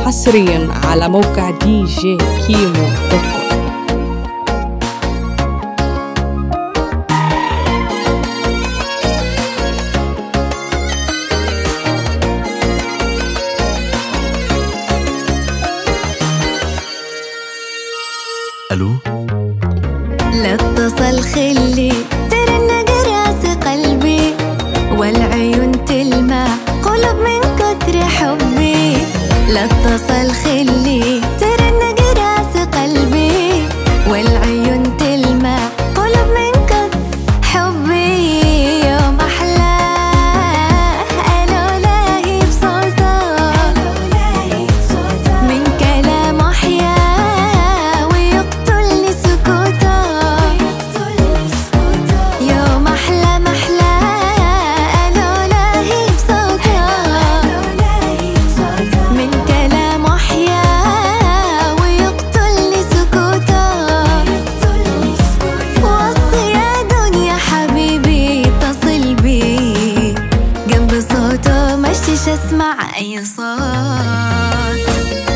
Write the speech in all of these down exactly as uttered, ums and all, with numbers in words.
حصريا على موقع دي جي كيمو دوت كوم. الو، لا اتصل خلي ترن جراس قلبي والعيون تلمع قلب من كتر حبي. لا اتصل خلي ترن جراس قلبي والعيون تلمع قلب من كتر حبي. يوم أحلى ألو لاهي بصوته من كلام أحيا ويقتلني سكوته. يوم أحلى محلى ألو لاهي بصوته من كلام أحيا ويقتلني سكوته. وصي يا دنيا حبيبي اتصل بي جنب صوته مشتش اسمع أي صوت.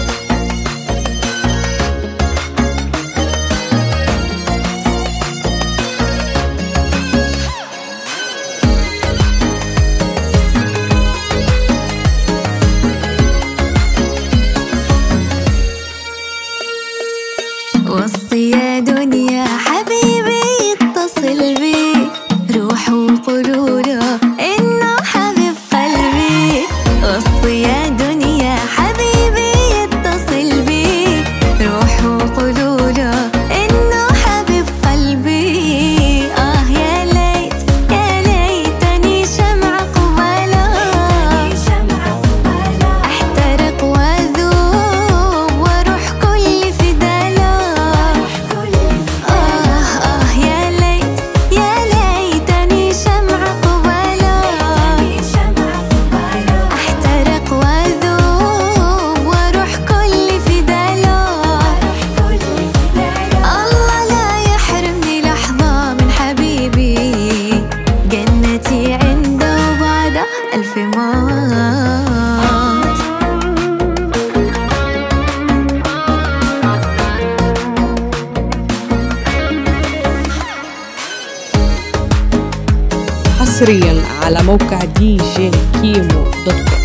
وصي يا دنيا حبيبي اتصل بي روح وقولوله انه حبيب قلبي. وصي يا دنيا حبيبي اتصل بي روح وقولوله انه حبيب قلبي. اه يا ليت يا ليتني شمع قباله احترق واذوب واروح كل فداله. ألف موت. حصريا على موقع دي جي كيمو دوت كوم.